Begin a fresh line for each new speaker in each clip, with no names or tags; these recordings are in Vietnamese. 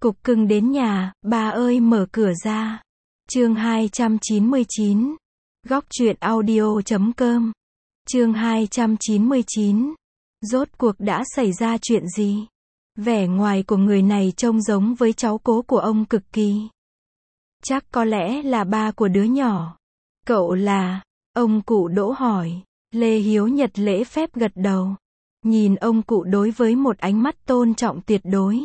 Cục cưng đến nhà, ba ơi mở cửa ra. Chương 299. Góc truyện audio.com. Chương 299. Rốt cuộc đã xảy ra chuyện gì? Vẻ ngoài của người này trông giống với cháu cố của ông cực kỳ. Chắc có lẽ là ba của đứa nhỏ. Cậu là? Ông cụ Đỗ hỏi. Lê Hiếu Nhật lễ phép gật đầu. Nhìn ông cụ đối với một ánh mắt tôn trọng tuyệt đối.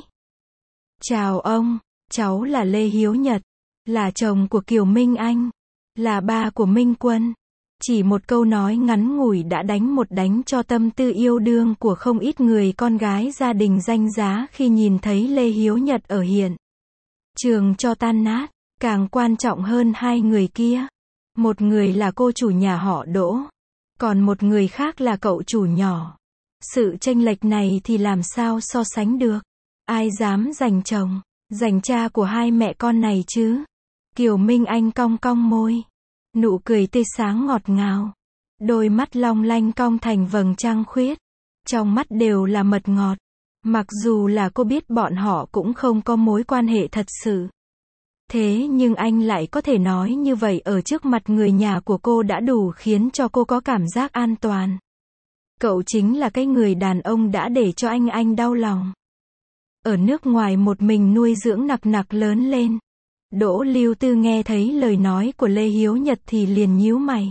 Chào ông, cháu là Lê Hiếu Nhật, là chồng của Kiều Minh Anh, là ba của Minh Quân. Chỉ một câu nói ngắn ngủi đã đánh một đánh cho tâm tư yêu đương của không ít người con gái gia đình danh giá khi nhìn thấy Lê Hiếu Nhật ở hiện trường cho tan nát. Càng quan trọng hơn hai người kia. Một người là cô chủ nhà họ Đỗ, còn một người khác là cậu chủ nhỏ. Sự chênh lệch này thì làm sao so sánh được? Ai dám giành chồng, giành cha của hai mẹ con này chứ? Kiều Minh Anh cong cong môi. Nụ cười tươi sáng ngọt ngào. Đôi mắt long lanh cong thành vầng trăng khuyết. Trong mắt đều là mật ngọt. Mặc dù là cô biết bọn họ cũng không có mối quan hệ thật sự. Thế nhưng anh lại có thể nói như vậy ở trước mặt người nhà của cô đã đủ khiến cho cô có cảm giác an toàn. Cậu chính là cái người đàn ông đã để cho anh đau lòng. Ở nước ngoài một mình nuôi dưỡng nặc nặc lớn lên. Đỗ Lưu Tư nghe thấy lời nói của Lê Hiếu Nhật thì liền nhíu mày.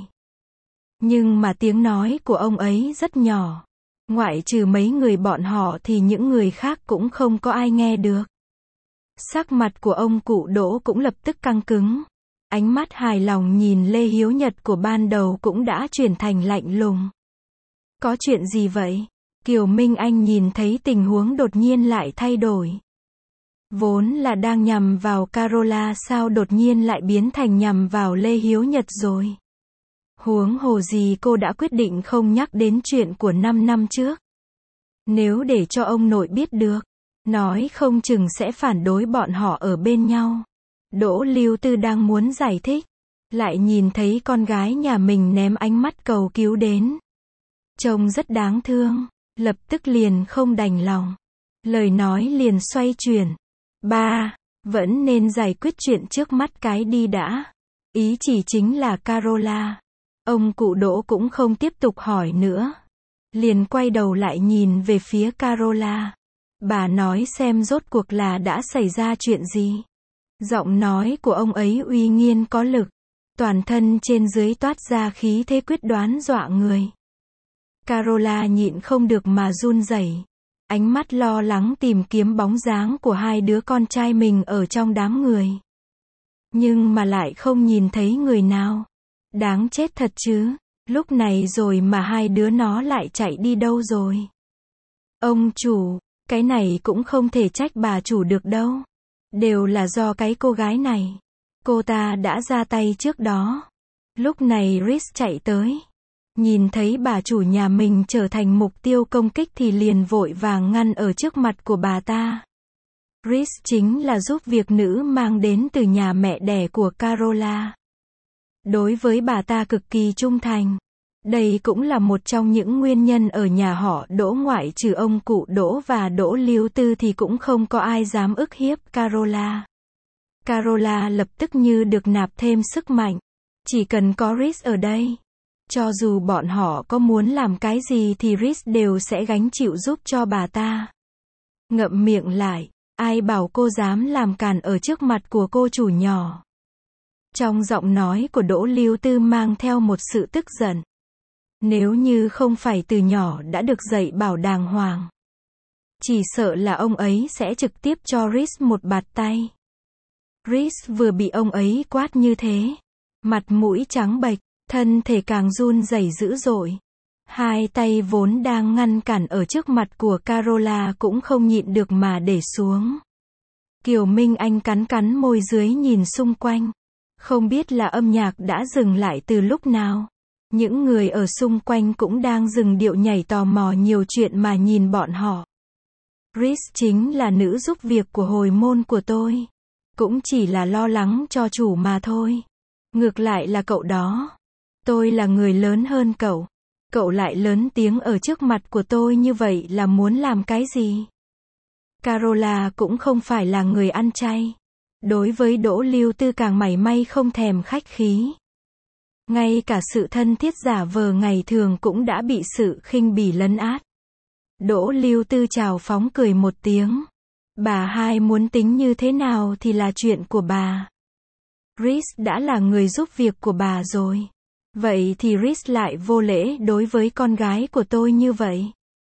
Nhưng mà tiếng nói của ông ấy rất nhỏ. Ngoại trừ mấy người bọn họ thì những người khác cũng không có ai nghe được. Sắc mặt của ông cụ Đỗ cũng lập tức căng cứng. Ánh mắt hài lòng nhìn Lê Hiếu Nhật của ban đầu cũng đã chuyển thành lạnh lùng. Có chuyện gì vậy? Kiều Minh Anh nhìn thấy tình huống đột nhiên lại thay đổi. Vốn là đang nhằm vào Carola sao đột nhiên lại biến thành nhằm vào Lê Hiếu Nhật rồi. Huống hồ gì cô đã quyết định không nhắc đến chuyện của 5 năm trước. Nếu để cho ông nội biết được, nói không chừng sẽ phản đối bọn họ ở bên nhau. Đỗ Lưu Tư đang muốn giải thích, lại nhìn thấy con gái nhà mình ném ánh mắt cầu cứu đến. Trông rất đáng thương, lập tức liền không đành lòng. Lời nói liền xoay chuyển. Ba, vẫn nên giải quyết chuyện trước mắt cái đi đã. Ý chỉ chính là Carola. Ông cụ Đỗ cũng không tiếp tục hỏi nữa. Liền quay đầu lại nhìn về phía Carola. Bà nói xem rốt cuộc là đã xảy ra chuyện gì. Giọng nói của ông ấy uy nghiêm có lực. Toàn thân trên dưới toát ra khí thế quyết đoán dọa người. Carola nhịn không được mà run rẩy. Ánh mắt lo lắng tìm kiếm bóng dáng của hai đứa con trai mình ở trong đám người. Nhưng mà lại không nhìn thấy người nào. Đáng chết thật chứ. Lúc này rồi mà hai đứa nó lại chạy đi đâu rồi? Ông chủ, cái này cũng không thể trách bà chủ được đâu. Đều là do cái cô gái này. Cô ta đã ra tay trước đó. Lúc này Rhys chạy tới. Nhìn thấy bà chủ nhà mình trở thành mục tiêu công kích thì liền vội vàng ngăn ở trước mặt của bà ta. Rhys chính là giúp việc nữ mang đến từ nhà mẹ đẻ của Carola. Đối với bà ta cực kỳ trung thành. Đây cũng là một trong những nguyên nhân ở nhà họ Đỗ ngoại trừ ông cụ Đỗ và Đỗ Lưu Tư thì cũng không có ai dám ức hiếp Carola. Carola lập tức như được nạp thêm sức mạnh. Chỉ cần có Rhys ở đây. Cho dù bọn họ có muốn làm cái gì thì Rhys đều sẽ gánh chịu giúp cho bà ta. Ngậm miệng lại, ai bảo cô dám làm càn ở trước mặt của cô chủ nhỏ. Trong giọng nói của Đỗ Lưu Tư mang theo một sự tức giận. Nếu như không phải từ nhỏ đã được dạy bảo đàng hoàng, chỉ sợ là ông ấy sẽ trực tiếp cho Rhys một bạt tay. Rhys vừa bị ông ấy quát như thế, mặt mũi trắng bệch, thân thể càng run rẩy dữ dội. Hai tay vốn đang ngăn cản ở trước mặt của Carola cũng không nhịn được mà để xuống. Kiều Minh Anh cắn môi dưới nhìn xung quanh. Không biết là âm nhạc đã dừng lại từ lúc nào. Những người ở xung quanh cũng đang dừng điệu nhảy tò mò nhiều chuyện mà nhìn bọn họ. Rhys chính là nữ giúp việc của hồi môn của tôi. Cũng chỉ là lo lắng cho chủ mà thôi. Ngược lại là cậu đó. Tôi là người lớn hơn cậu. Cậu lại lớn tiếng ở trước mặt của tôi như vậy là muốn làm cái gì? Carola cũng không phải là người ăn chay. Đối với Đỗ Lưu Tư càng mảy may không thèm khách khí. Ngay cả sự thân thiết giả vờ ngày thường cũng đã bị sự khinh bỉ lấn át. Đỗ Lưu Tư chào phóng cười một tiếng. Bà hai muốn tính như thế nào thì là chuyện của bà. Rhys đã là người giúp việc của bà rồi. Vậy thì Rhys lại vô lễ đối với con gái của tôi như vậy.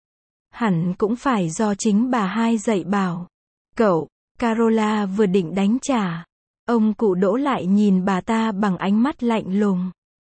Hẳn cũng phải do chính bà hai dạy bảo. Cậu, Carola vừa định đánh trả. Ông cụ Đỗ lại nhìn bà ta bằng ánh mắt lạnh lùng.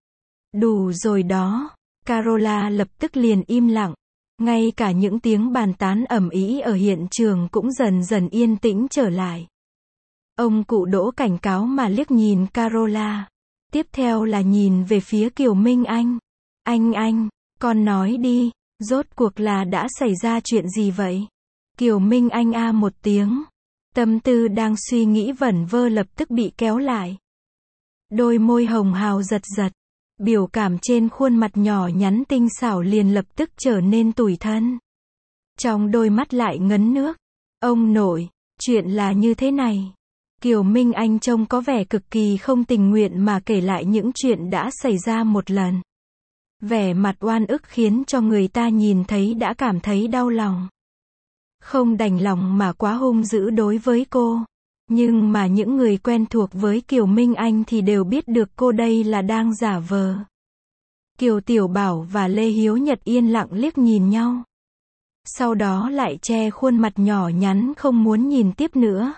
Đủ rồi đó. Carola lập tức liền im lặng. Ngay cả những tiếng bàn tán ầm ĩ ở hiện trường cũng dần dần yên tĩnh trở lại. Ông cụ Đỗ cảnh cáo mà liếc nhìn Carola. Tiếp theo là nhìn về phía Kiều Minh Anh. Anh, con nói đi, rốt cuộc là đã xảy ra chuyện gì vậy? Kiều Minh Anh một tiếng. Tâm tư đang suy nghĩ vẩn vơ lập tức bị kéo lại. Đôi môi hồng hào giật giật. Biểu cảm trên khuôn mặt nhỏ nhắn tinh xảo liền lập tức trở nên tủi thân. Trong đôi mắt lại ngấn nước. Ông nội, chuyện là như thế này. Kiều Minh Anh trông có vẻ cực kỳ không tình nguyện mà kể lại những chuyện đã xảy ra một lần. Vẻ mặt oan ức khiến cho người ta nhìn thấy đã cảm thấy đau lòng. Không đành lòng mà quá hung dữ đối với cô. Nhưng mà những người quen thuộc với Kiều Minh Anh thì đều biết được cô đây là đang giả vờ. Kiều Tiểu Bảo và Lê Hiếu Nhật yên lặng liếc nhìn nhau. Sau đó lại che khuôn mặt nhỏ nhắn không muốn nhìn tiếp nữa.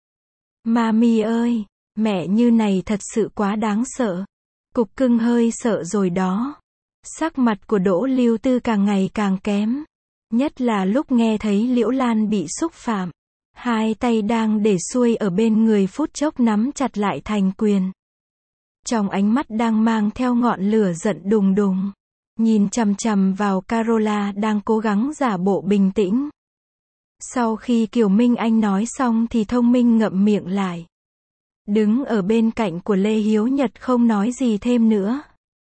Mami ơi, mẹ như này thật sự quá đáng sợ. Cục Cưng hơi sợ rồi đó. Sắc mặt của Đỗ Lưu Tư càng ngày càng kém. Nhất là lúc nghe thấy Liễu Lan bị xúc phạm. Hai tay đang để xuôi ở bên người phút chốc nắm chặt lại thành quyền. Trong ánh mắt đang mang theo ngọn lửa giận đùng đùng. Nhìn chằm chằm vào Carola đang cố gắng giả bộ bình tĩnh. Sau khi Kiều Minh Anh nói xong thì thông minh ngậm miệng lại. Đứng ở bên cạnh của Lê Hiếu Nhật không nói gì thêm nữa.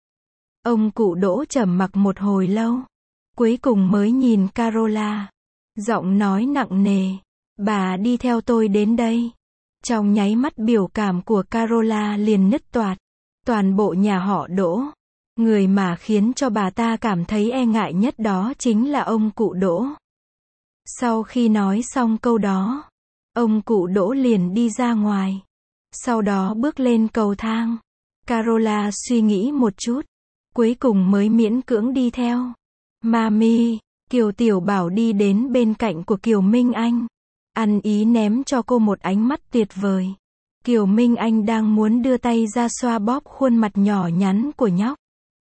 Ông cụ Đỗ trầm mặc một hồi lâu. Cuối cùng mới nhìn Carola. Giọng nói nặng nề. Bà đi theo tôi đến đây. Trong nháy mắt biểu cảm của Carola liền nứt toạc. Toàn bộ nhà họ Đỗ. Người mà khiến cho bà ta cảm thấy e ngại nhất đó chính là ông cụ Đỗ. Sau khi nói xong câu đó, ông cụ Đỗ liền đi ra ngoài. Sau đó bước lên cầu thang. Carola suy nghĩ một chút. Cuối cùng mới miễn cưỡng đi theo. Mami, Kiều Tiểu Bảo đi đến bên cạnh của Kiều Minh Anh. Ăn ý ném cho cô một ánh mắt tuyệt vời. Kiều Minh Anh đang muốn đưa tay ra xoa bóp khuôn mặt nhỏ nhắn của nhóc.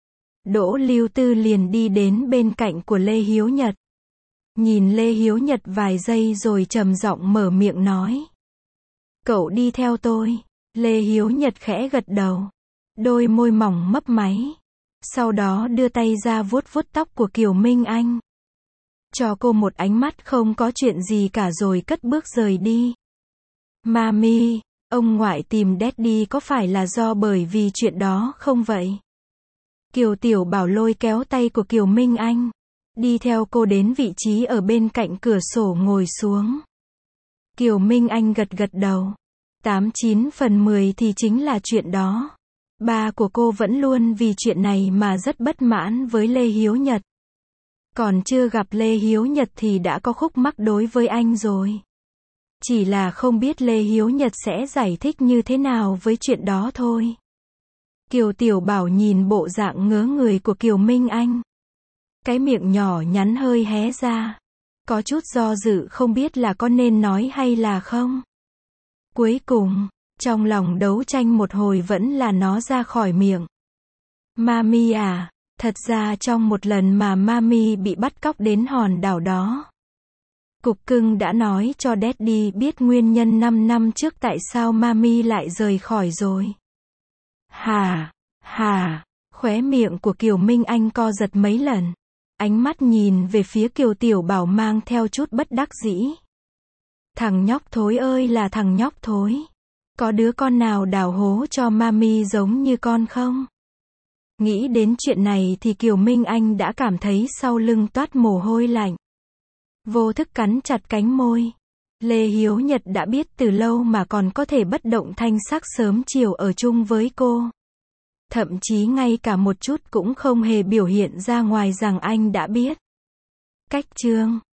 Đỗ Lưu Tư liền đi đến bên cạnh của Lê Hiếu Nhật. Nhìn Lê Hiếu Nhật vài giây rồi trầm giọng mở miệng nói. Cậu đi theo tôi. Lê Hiếu Nhật khẽ gật đầu. Đôi môi mỏng mấp máy. Sau đó đưa tay ra vuốt vuốt tóc của Kiều Minh Anh. Cho cô một ánh mắt không có chuyện gì cả rồi cất bước rời đi. Mami, ông ngoại tìm Daddy có phải là do bởi vì chuyện đó không vậy? Kiều Tiểu Bảo lôi kéo tay của Kiều Minh Anh. Đi theo cô đến vị trí ở bên cạnh cửa sổ ngồi xuống. Kiều Minh Anh gật gật đầu. 89/10 thì chính là chuyện đó. Ba của cô vẫn luôn vì chuyện này mà rất bất mãn với Lê Hiếu Nhật. Còn chưa gặp Lê Hiếu Nhật thì đã có khúc mắc đối với anh rồi. Chỉ là không biết Lê Hiếu Nhật sẽ giải thích như thế nào với chuyện đó thôi. Kiều Tiểu Bảo nhìn bộ dạng ngớ người của Kiều Minh Anh. Cái miệng nhỏ nhắn hơi hé ra. Có chút do dự không biết là có nên nói hay là không. Cuối cùng, trong lòng đấu tranh một hồi vẫn là nó ra khỏi miệng. Mami à, thật ra trong một lần mà Mami bị bắt cóc đến hòn đảo đó. Cục Cưng đã nói cho Daddy biết nguyên nhân 5 năm trước tại sao Mami lại rời khỏi rồi. Hà, khóe miệng của Kiều Minh Anh co giật mấy lần. Ánh mắt nhìn về phía Kiều Tiểu Bảo mang theo chút bất đắc dĩ. Thằng nhóc thối ơi là thằng nhóc thối. Có đứa con nào đào hố cho Mami giống như con không? Nghĩ đến chuyện này thì Kiều Minh Anh đã cảm thấy sau lưng toát mồ hôi lạnh. Vô thức cắn chặt cánh môi. Lê Hiếu Nhật đã biết từ lâu mà còn có thể bất động thanh sắc sớm chiều ở chung với cô. Thậm chí ngay cả một chút cũng không hề biểu hiện ra ngoài rằng anh đã biết. Cách chương